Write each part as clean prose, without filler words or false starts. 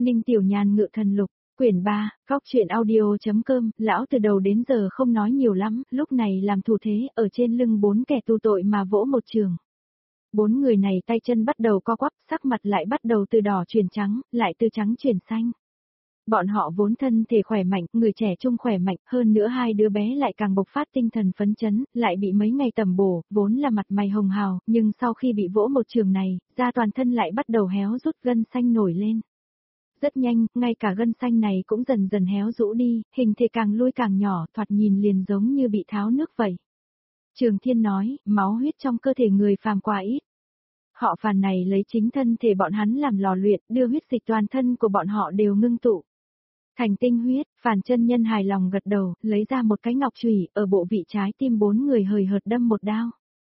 Ninh Tiểu Nhàn ngự thần lục, quyển 3, góc truyện audio.com, lão từ đầu đến giờ không nói nhiều lắm, lúc này làm thủ thế ở trên lưng 4 kẻ tu tội mà vỗ một trường. 4 người này tay chân bắt đầu co quắp, sắc mặt lại bắt đầu từ đỏ chuyển trắng, lại từ trắng chuyển xanh. Bọn họ vốn thân thể khỏe mạnh, người trẻ trung khỏe mạnh, hơn nữa hai đứa bé lại càng bộc phát tinh thần phấn chấn, lại bị mấy ngày tẩm bổ, vốn là mặt mày hồng hào, nhưng sau khi bị vỗ một trường này, da toàn thân lại bắt đầu héo rút, gân xanh nổi lên. Rất nhanh, ngay cả gân xanh này cũng dần dần héo rũ đi, hình thể càng lui càng nhỏ, thoạt nhìn liền giống như bị tháo nước vậy. Trường Thiên nói, máu huyết trong cơ thể người phàm quá ít. Họ Phàn này lấy chính thân thể bọn hắn làm lò luyện, đưa huyết dịch toàn thân của bọn họ đều ngưng tụ thành tinh huyết. Phàn chân nhân hài lòng gật đầu, lấy ra một cái ngọc chùy, ở bộ vị trái tim 4 người hời hợt đâm một đao.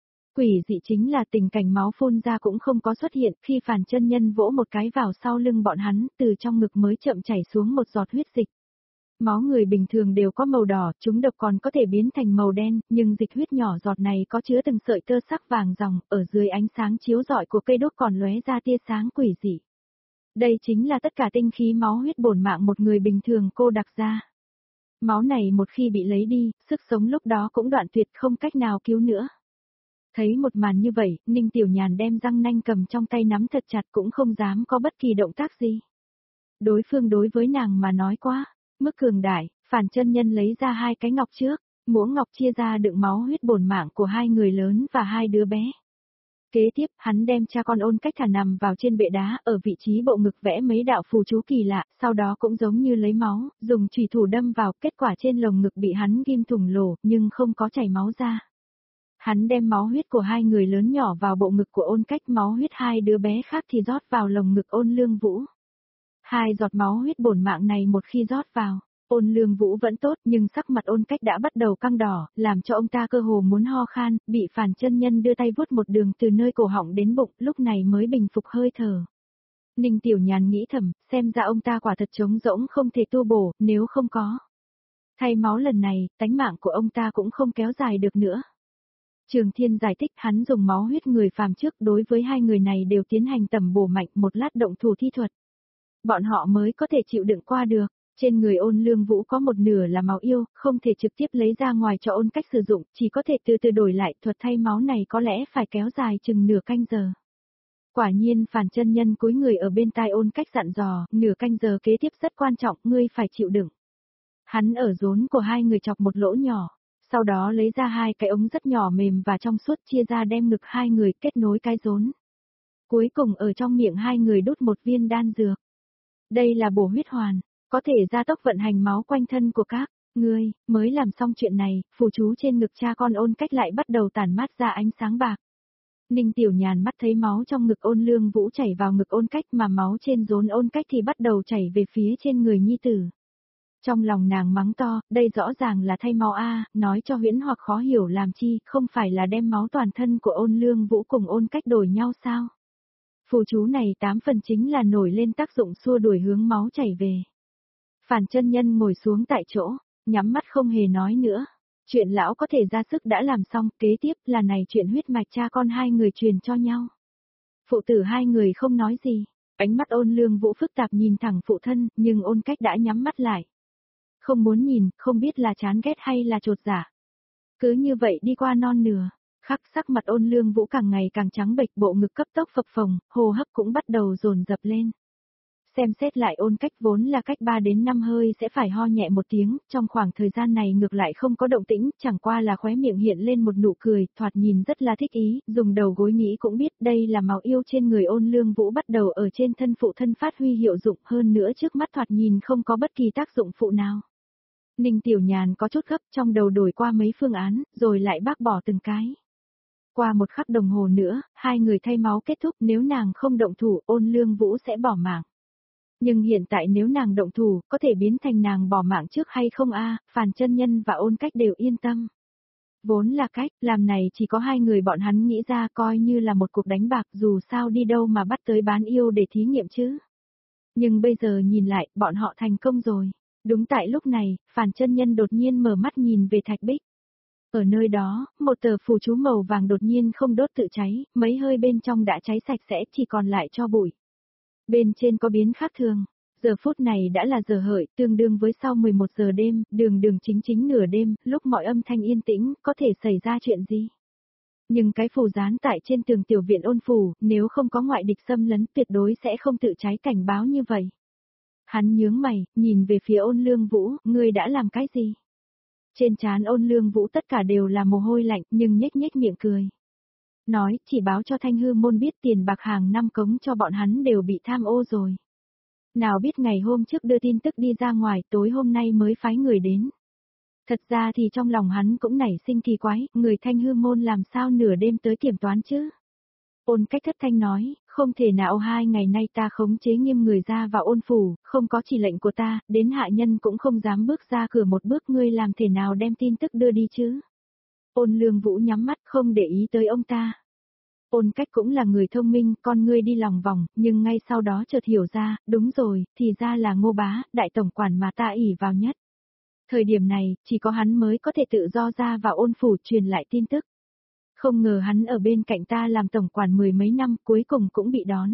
Quỷ dị chính là tình cảnh máu phun ra cũng không có xuất hiện, khi Phàn chân nhân vỗ một cái vào sau lưng bọn hắn, từ trong ngực mới chậm chảy xuống một giọt huyết dịch. Máu người bình thường đều có màu đỏ, chúng độc còn có thể biến thành màu đen, nhưng dịch huyết nhỏ giọt này có chứa từng sợi tơ sắc vàng ròng, ở dưới ánh sáng chiếu rọi của cây đốt còn lóe ra tia sáng quỷ dị. Đây chính là tất cả tinh khí máu huyết bổn mạng một người bình thường cô đặc ra. Máu này một khi bị lấy đi, sức sống lúc đó cũng đoạn tuyệt, không cách nào cứu nữa. Thấy một màn như vậy, Ninh Tiểu Nhàn đem răng nanh cầm trong tay nắm thật chặt, cũng không dám có bất kỳ động tác gì. Đối phương đối với nàng mà nói quá mức cường đại. Phàn chân nhân lấy ra 2 cái ngọc trước, muỗng ngọc chia ra đựng máu huyết bổn mạng của 2 người lớn và 2 đứa bé. Kế tiếp, hắn đem cha con Ôn Cách thả nằm vào trên bệ đá, ở vị trí bộ ngực vẽ mấy đạo phù chú kỳ lạ, sau đó cũng giống như lấy máu, dùng chùy thủ đâm vào, kết quả trên lồng ngực bị hắn ghim thủng lỗ, nhưng không có chảy máu ra. Hắn đem máu huyết của 2 người lớn nhỏ vào bộ ngực của Ôn Cách, máu huyết 2 đứa bé khác thì rót vào lồng ngực Ôn Lương Vũ. 2 giọt máu huyết bổn mạng này một khi rót vào, Ôn Lương Vũ vẫn tốt, nhưng sắc mặt Ôn Cách đã bắt đầu căng đỏ, làm cho ông ta cơ hồ muốn ho khan, bị Phàn chân nhân đưa tay vuốt một đường từ nơi cổ họng đến bụng, lúc này mới bình phục hơi thở. Ninh Tiểu Nhàn nghĩ thầm, xem ra ông ta quả thật trống rỗng không thể tu bổ, nếu không có thay máu lần này, tánh mạng của ông ta cũng không kéo dài được nữa. Trường Thiên giải thích, hắn dùng máu huyết người phàm trước, đối với 2 người này đều tiến hành tẩm bổ mạnh, một lát động thủ thi thuật. Bọn họ mới có thể chịu đựng qua được. Trên người Ôn Lương Vũ có một nửa là máu yêu, không thể trực tiếp lấy ra ngoài cho Ôn Cách sử dụng, chỉ có thể từ từ đổi lại, thuật thay máu này có lẽ phải kéo dài chừng nửa canh giờ. Quả nhiên Phàn chân nhân cúi người ở bên tai Ôn Cách dặn dò, nửa canh giờ kế tiếp rất quan trọng, ngươi phải chịu đựng. Hắn ở rốn của 2 người chọc một lỗ nhỏ, sau đó lấy ra 2 cái ống rất nhỏ mềm và trong suốt chia ra đem ngực 2 người kết nối cái rốn. Cuối cùng ở trong miệng 2 người đút một viên đan dược. Đây là bổ huyết hoàn, có thể gia tốc vận hành máu quanh thân của các ngươi. Mới làm xong chuyện này, phù chú trên ngực cha con Ôn Cách lại bắt đầu tản mát ra ánh sáng bạc. Ninh Tiểu Nhàn mắt thấy máu trong ngực Ôn Lương Vũ chảy vào ngực Ôn Cách, mà máu trên rốn Ôn Cách thì bắt đầu chảy về phía trên người nhi tử. Trong lòng nàng mắng to, đây rõ ràng là thay máu a, nói cho huyễn hoặc khó hiểu làm chi, không phải là đem máu toàn thân của Ôn Lương Vũ cùng Ôn Cách đổi nhau sao? Phù chú này 8 phần chính là nổi lên tác dụng xua đuổi hướng máu chảy về. Phàn chân nhân ngồi xuống tại chỗ, nhắm mắt không hề nói nữa. Chuyện lão có thể ra sức đã làm xong, kế tiếp là này chuyện huyết mạch cha con 2 người truyền cho nhau. Phụ tử 2 người không nói gì, ánh mắt Ôn Lương Vũ phức tạp nhìn thẳng phụ thân, nhưng Ôn Cách đã nhắm mắt lại. Không muốn nhìn, không biết là chán ghét hay là chột dạ. Cứ như vậy đi qua non nửa, khắc sắc mặt Ôn Lương Vũ càng ngày càng trắng bệch, bộ ngực cấp tốc phập phồng, hô hấp cũng bắt đầu dồn dập lên. Xem xét lại Ôn Cách vốn là cách 3 đến 5 hơi sẽ phải ho nhẹ một tiếng, trong khoảng thời gian này ngược lại không có động tĩnh, chẳng qua là khóe miệng hiện lên một nụ cười, thoạt nhìn rất là thích ý, dùng đầu gối nghĩ cũng biết đây là máu yêu trên người Ôn Lương Vũ bắt đầu ở trên thân phụ thân phát huy hiệu dụng, hơn nữa trước mắt thoạt nhìn không có bất kỳ tác dụng phụ nào. Ninh Tiểu Nhàn có chút gấp, trong đầu đổi qua mấy phương án, rồi lại bác bỏ từng cái. Qua 1 khắc đồng hồ nữa, 2 người thay máu kết thúc, nếu nàng không động thủ, Ôn Lương Vũ sẽ bỏ mạng. Nhưng hiện tại nếu nàng động thủ, có thể biến thành nàng bỏ mạng trước hay không a? Phàn chân nhân và Ôn Cách đều yên tâm. Vốn là cách làm này chỉ có 2 người bọn hắn nghĩ ra, coi như là một cuộc đánh bạc, dù sao đi đâu mà bắt tới bán yêu để thí nghiệm chứ. Nhưng bây giờ nhìn lại, bọn họ thành công rồi. Đúng tại lúc này, Phàn chân nhân đột nhiên mở mắt nhìn về thạch bích. Ở nơi đó, một tờ phù chú màu vàng đột nhiên không đốt tự cháy, mấy hơi bên trong đã cháy sạch sẽ, chỉ còn lại tro bụi. Bên trên có biến khác thường, Giờ phút này đã là giờ hợi, tương đương với sau 11 giờ đêm, đường đường chính chính nửa đêm, lúc mọi âm thanh yên tĩnh, có thể xảy ra chuyện gì? Nhưng cái phù dán tại trên tường tiểu viện Ôn phủ, nếu không có ngoại địch xâm lấn tuyệt đối sẽ không tự trái cảnh báo như vậy. Hắn nhướng mày, nhìn về phía Ôn Lương Vũ, ngươi đã làm cái gì? Trên trán Ôn Lương Vũ tất cả đều là mồ hôi lạnh, nhưng nhếch nhếch miệng cười. Nói, chỉ báo cho Thanh Hư môn biết tiền bạc hàng năm cống cho bọn hắn đều bị tham ô rồi. Nào biết ngày hôm trước đưa tin tức đi ra ngoài, tối hôm nay mới phái người đến. Thật ra thì trong lòng hắn cũng nảy sinh kỳ quái, người Thanh Hư môn làm sao nửa đêm tới kiểm toán chứ? Ôn Cách thất thanh nói, không thể nào 2 ngày nay ta khống chế nghiêm người ra vào Ôn phủ, không có chỉ lệnh của ta, đến hạ nhân cũng không dám bước ra cửa một bước, ngươi làm thể nào đem tin tức đưa đi chứ? Ôn Lương Vũ nhắm mắt không để ý tới ông ta. Ôn Cách cũng là người thông minh, con ngươi đi lòng vòng, nhưng ngay sau đó chợt hiểu ra, đúng rồi, thì ra là Ngô Bá, đại tổng quản mà ta ỷ vào nhất. Thời điểm này, chỉ có hắn mới có thể tự do ra vào Ôn phủ truyền lại tin tức. Không ngờ hắn ở bên cạnh ta làm tổng quản 10 mấy năm, cuối cùng cũng bị đón.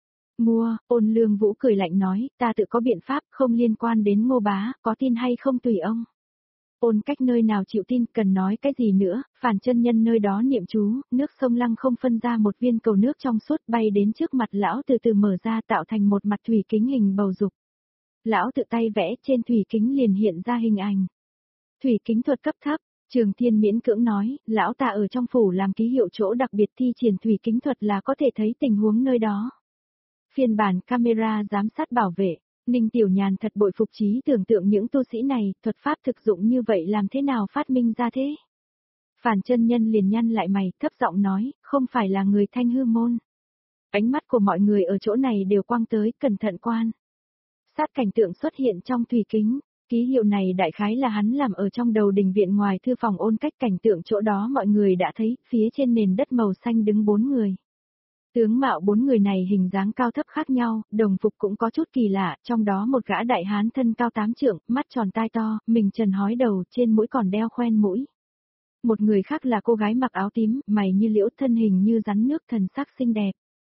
Mua, Ôn Lương Vũ cười lạnh nói, ta tự có biện pháp, không liên quan đến Ngô Bá, có tin hay không tùy ông. Ôn Cách nơi nào chịu tin, cần nói cái gì nữa, Phàn chân nhân nơi đó niệm chú, nước sông Lăng không phân ra một viên cầu nước trong suốt bay đến trước mặt lão, từ từ mở ra tạo thành một mặt thủy kính hình bầu dục. Lão tự tay vẽ, trên thủy kính liền hiện ra hình ảnh. Thủy kính thuật cấp thấp, Trường Thiên miễn cưỡng nói, lão ta ở trong phủ làm ký hiệu chỗ đặc biệt thi triển thủy kính thuật là có thể thấy tình huống nơi đó. Phiên bản camera giám sát bảo vệ. Ninh Tiểu Nhàn thật bội phục trí tưởng tượng những tu sĩ này, thuật pháp thực dụng như vậy làm thế nào phát minh ra thế? Phàn chân nhân liền nhăn lại mày, thấp giọng nói, không phải là người Thanh Hư môn. Ánh mắt của mọi người ở chỗ này đều quang tới, cẩn thận quan. Sát cảnh tượng xuất hiện trong thủy kính, ký hiệu này đại khái là hắn làm ở trong đầu đình viện ngoài thư phòng Ôn Cách, cảnh tượng chỗ đó mọi người đã thấy, phía trên nền đất màu xanh đứng 4 người. Tướng mạo 4 người này hình dáng cao thấp khác nhau, đồng phục cũng có chút kỳ lạ, trong đó một gã đại hán thân cao 8 trượng, mắt tròn tai to, mình trần hói đầu, trên mũi còn đeo khoen mũi. Một người khác là cô gái mặc áo tím, mày như liễu, thân hình như rắn nước, thần sắc xinh đẹp.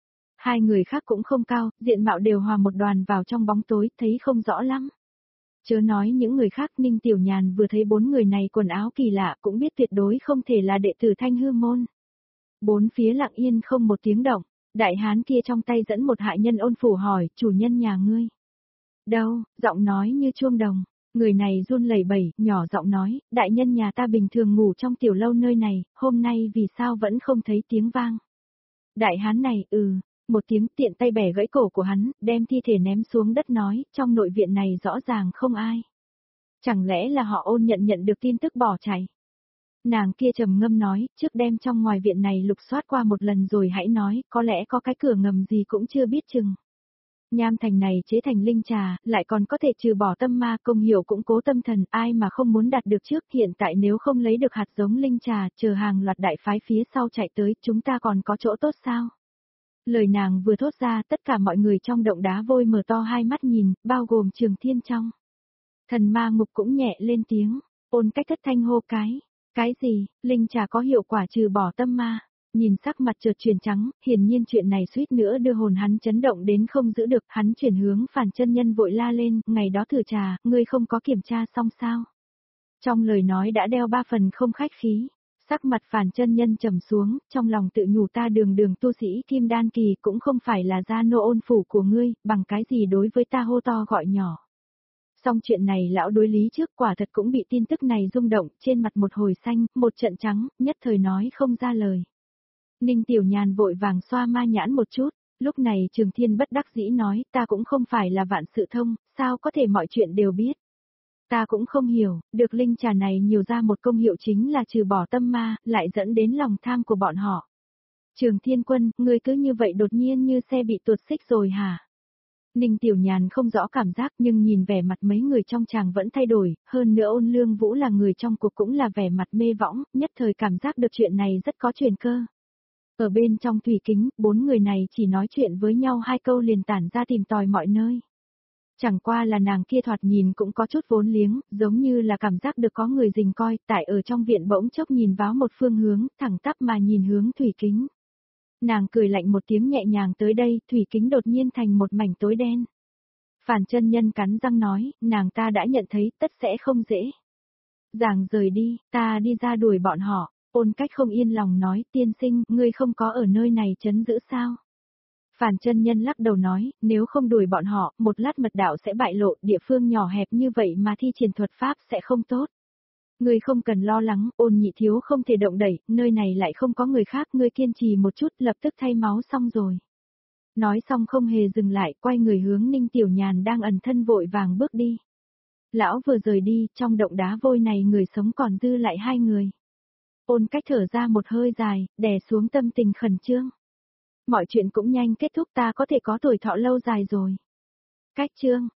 2 người khác cũng không cao, diện mạo đều hòa một đoàn vào trong bóng tối, thấy không rõ lắm. Chớ nói những người khác, Ninh Tiểu Nhàn vừa thấy 4 người này quần áo kỳ lạ cũng biết tuyệt đối không thể là đệ tử Thanh Hư môn. 4 phía lặng yên không một tiếng động. Đại hán kia trong tay dẫn một hạ nhân Ôn phủ hỏi, chủ nhân nhà ngươi. Đâu, giọng nói như chuông đồng. Người này run lẩy bẩy, nhỏ giọng nói, đại nhân nhà ta bình thường ngủ trong tiểu lâu nơi này, hôm nay vì sao vẫn không thấy tiếng vang. Đại hán này, một tiếng tiện tay bẻ gãy cổ của hắn, đem thi thể ném xuống đất nói, trong nội viện này rõ ràng không ai. Chẳng lẽ là họ Ôn nhận được tin tức bỏ chạy. Nàng kia trầm ngâm nói, trước đem trong ngoài viện này lục soát qua một lần rồi hãy nói, có lẽ có cái cửa ngầm gì cũng chưa biết chừng. Nham thành này chế thành linh trà, lại còn có thể trừ bỏ tâm ma, công hiệu cũng cố tâm thần, ai mà không muốn đạt được trước, hiện tại nếu không lấy được hạt giống linh trà, chờ hàng loạt đại phái phía sau chạy tới, chúng ta còn có chỗ tốt sao? Lời nàng vừa thốt ra, tất cả mọi người trong động đá vôi mở to hai mắt nhìn, bao gồm Trường Thiên trong. Thần ma ngục cũng nhẹ lên tiếng, Ôn Cách thất thanh hô cái. Cái gì, linh trà có hiệu quả trừ bỏ tâm ma? Nhìn sắc mặt chợt chuyển trắng, hiển nhiên chuyện này suýt nữa đưa hồn hắn chấn động đến không giữ được, hắn chuyển hướng Phàn chân nhân vội la lên, ngày đó thử trà, ngươi không có kiểm tra xong sao? Trong lời nói đã đeo 3 phần không khách khí, sắc mặt Phàn chân nhân trầm xuống, trong lòng tự nhủ ta đường đường tu sĩ Kim Đan kỳ cũng không phải là gia nô Ôn phủ của ngươi, bằng cái gì đối với ta hô to gọi nhỏ. Xong chuyện này lão đối lý trước quả thật cũng bị tin tức này rung động, trên mặt một hồi xanh, một trận trắng, nhất thời nói không ra lời. Ninh Tiểu Nhàn vội vàng xoa ma nhãn một chút, lúc này Trường Thiên bất đắc dĩ nói, ta cũng không phải là vạn sự thông, sao có thể mọi chuyện đều biết. Ta cũng không hiểu, được linh trà này nhiều ra một công hiệu chính là trừ bỏ tâm ma, lại dẫn đến lòng tham của bọn họ. Trường Thiên Quân, ngươi cứ như vậy đột nhiên như xe bị tuột xích rồi hả? Ninh Tiểu Nhàn không rõ cảm giác nhưng nhìn vẻ mặt mấy người trong chàng vẫn thay đổi, hơn nữa Ôn Lương Vũ là người trong cuộc cũng là vẻ mặt mê võng, nhất thời cảm giác được chuyện này rất có truyền cơ. Ở bên trong thủy kính, 4 người này chỉ nói chuyện với nhau 2 câu liền tản ra tìm tòi mọi nơi. Chẳng qua là nàng kia thoạt nhìn cũng có chút vốn liếng, giống như là cảm giác được có người rình coi, tại ở trong viện bỗng chốc nhìn vào một phương hướng, thẳng tắp mà nhìn hướng thủy kính. Nàng cười lạnh một tiếng nhẹ nhàng tới đây, thủy kính đột nhiên thành một mảnh tối đen. Phản chân nhân cắn răng nói, nàng ta đã nhận thấy tất sẽ không dễ. Giảng rời đi, ta đi ra đuổi bọn họ. Ôn Cách không yên lòng nói, tiên sinh, ngươi không có ở nơi này trấn giữ sao? Phản chân nhân lắc đầu nói, nếu không đuổi bọn họ, một lát mật đạo sẽ bại lộ, địa phương nhỏ hẹp như vậy mà thi triển thuật pháp sẽ không tốt. Ngươi không cần lo lắng, Ôn Nhị thiếu không thể động đẩy, nơi này lại không có người khác, ngươi kiên trì một chút, lập tức thay máu xong rồi. Nói xong không hề dừng lại, quay người hướng Ninh Tiểu Nhàn đang ẩn thân vội vàng bước đi. Lão vừa rời đi, trong động đá vôi này người sống còn dư lại 2 người. Ôn Cách thở ra một hơi dài, đè xuống tâm tình khẩn trương. Mọi chuyện cũng nhanh kết thúc, ta có thể có tuổi thọ lâu dài rồi. Cách chương